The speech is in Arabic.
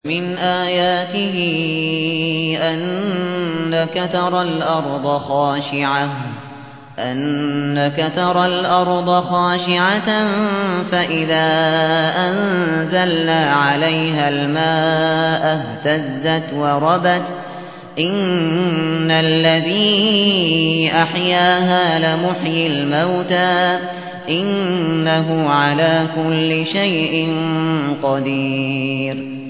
مِنْ آيَاتِهِ أَنَّكَ تَرَى الْأَرْضَ خَاشِعَةً فَإِذَا أَنزَلْنَا عَلَيْهَا الْمَاءَ اهْتَزَّتْ وَرَبَتْ ۚ إِنَّ الَّذِي أَحْيَاهَا لَمُحْيِي الْمَوْتَىٰ ۚ إِنَّهُ عَلَىٰ كُلِّ شَيْءٍ قَدِيرٌ